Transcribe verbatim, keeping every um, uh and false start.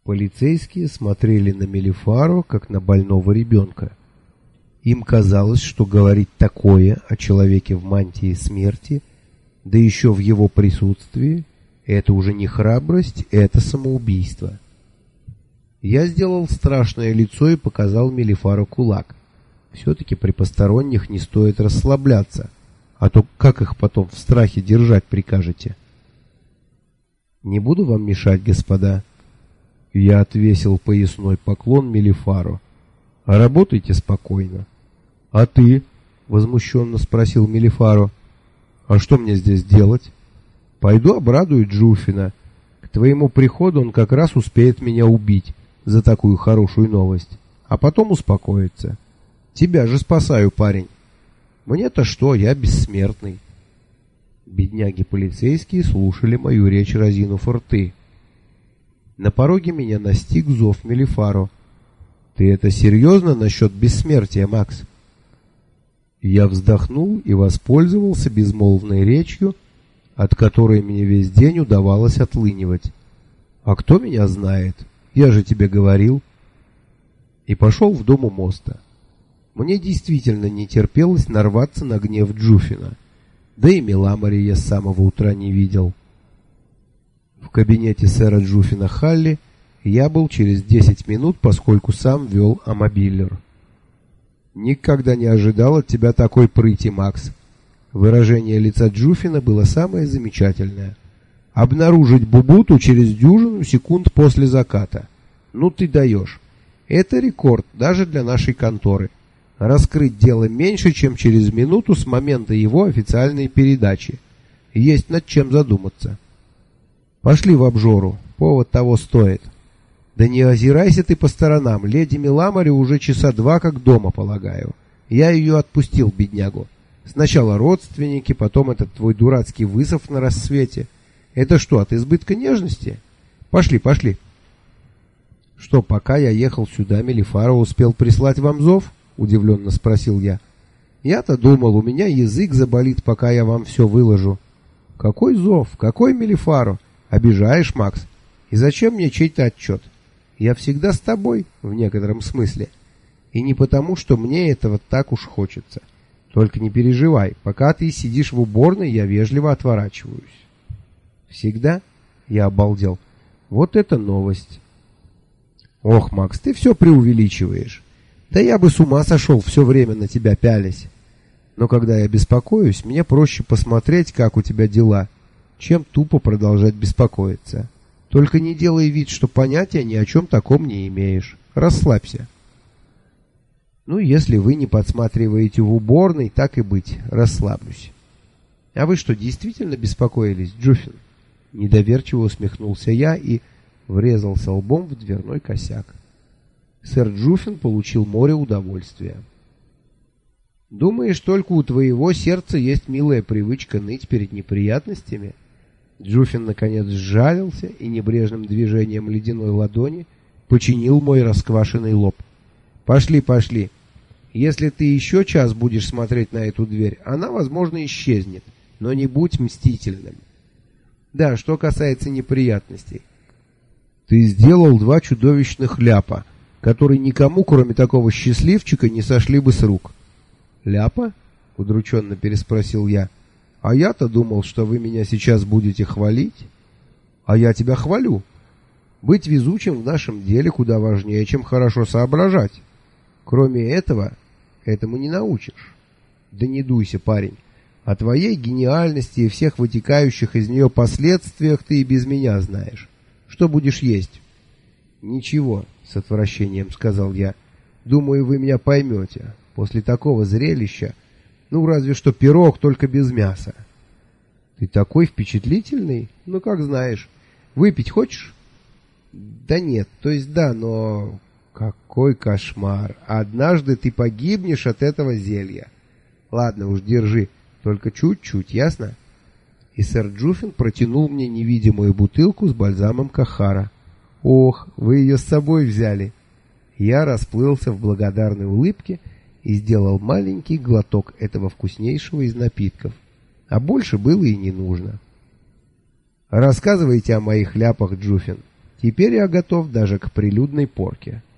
Полицейские смотрели на Мелифаро, как на больного ребенка. Им казалось, что говорить такое о человеке в мантии смерти, да еще в его присутствии, это уже не храбрость, это самоубийство. Я сделал страшное лицо и показал Мелифаро кулак. Все-таки при посторонних не стоит расслабляться, а то как их потом в страхе держать прикажете? Не буду вам мешать, господа. Я отвесил поясной поклон Мелифаро. А работайте спокойно. А ты? Возмущенно спросил Мелифаро. А что мне здесь делать? Пойду обрадую Джуфина. К твоему приходу он как раз успеет меня убить за такую хорошую новость, а потом успокоится. Тебя же спасаю, парень. Мне-то что, я бессмертный. Бедняги полицейские слушали мою речь, разинув рты. На пороге меня настиг зов Мелифаро. Ты это серьезно насчет бессмертия, Макс? Я вздохнул и воспользовался безмолвной речью, от которой мне весь день удавалось отлынивать. А кто меня знает? Я же тебе говорил. И пошел в дом у моста. Мне действительно не терпелось нарваться на гнев Джуфина. Да и Меламари я с самого утра не видел. В кабинете сэра Джуфина Халли я был через десять минут, поскольку сам вел амобилер. Никогда не ожидал от тебя такой прыти, Макс. Выражение лица Джуфина было самое замечательное. Обнаружить Бубуту через дюжину секунд после заката. Ну ты даешь. Это рекорд даже для нашей конторы. Раскрыть дело меньше, чем через минуту с момента его официальной передачи. Есть над чем задуматься. Пошли в обжору, повод того стоит. Да не озирайся ты по сторонам, леди Меламари уже часа два как дома, полагаю. Я ее отпустил, беднягу. Сначала родственники, потом этот твой дурацкий вызов на рассвете. Это что, от избытка нежности? Пошли, пошли. Что, пока я ехал сюда, Мелифаро успел прислать вам зов? Удивленно спросил я. Я-то думал, у меня язык заболит, пока я вам все выложу. Какой зов? Какой Мелифаро? Обижаешь, Макс? И зачем мне чей-то отчет? Я всегда с тобой, в некотором смысле. И не потому, что мне этого так уж хочется. Только не переживай, пока ты сидишь в уборной, я вежливо отворачиваюсь. Всегда? Я обалдел. Вот это новость. Ох, Макс, ты все преувеличиваешь. Да я бы с ума сошел все время на тебя пялясь. Но когда я беспокоюсь, мне проще посмотреть, как у тебя дела, чем тупо продолжать беспокоиться. Только не делай вид, что понятия ни о чем таком не имеешь. Расслабься. Ну, если вы не подсматриваете в уборной, так и быть, расслаблюсь. А вы что, действительно беспокоились, Джуфин? Недоверчиво усмехнулся я и врезался лбом в дверной косяк. Сэр Джуфин получил море удовольствия. Думаешь, только у твоего сердца есть милая привычка ныть перед неприятностями? Джуфин наконец сжалился и небрежным движением ледяной ладони починил мой расквашенный лоб. Пошли, пошли. Если ты еще час будешь смотреть на эту дверь, она, возможно, исчезнет, но не будь мстительным. Да, что касается неприятностей. Ты сделал два чудовищных ляпа, которые никому, кроме такого счастливчика, не сошли бы с рук. Ляпа? Удрученно переспросил я. А я-то думал, что вы меня сейчас будете хвалить. А я тебя хвалю. Быть везучим в нашем деле куда важнее, чем хорошо соображать. Кроме этого, этому не научишь. Да не дуйся, парень. О твоей гениальности и всех вытекающих из нее последствиях ты и без меня знаешь. Что будешь есть? Ничего, с отвращением сказал я. Думаю, вы меня поймете. После такого зрелища, ну, разве что пирог, только без мяса. Ты такой впечатлительный? Ну, как знаешь. Выпить хочешь? Да нет, то есть да, но... Какой кошмар. Однажды ты погибнешь от этого зелья. Ладно уж, держи. Только чуть-чуть, ясно? И сэр Джуфин протянул мне невидимую бутылку с бальзамом Кахара. Ох, вы ее с собой взяли. Я расплылся в благодарной улыбке и сделал маленький глоток этого вкуснейшего из напитков. А больше было и не нужно. Рассказывайте о моих ляпах, Джуфин. Теперь я готов даже к прилюдной порке.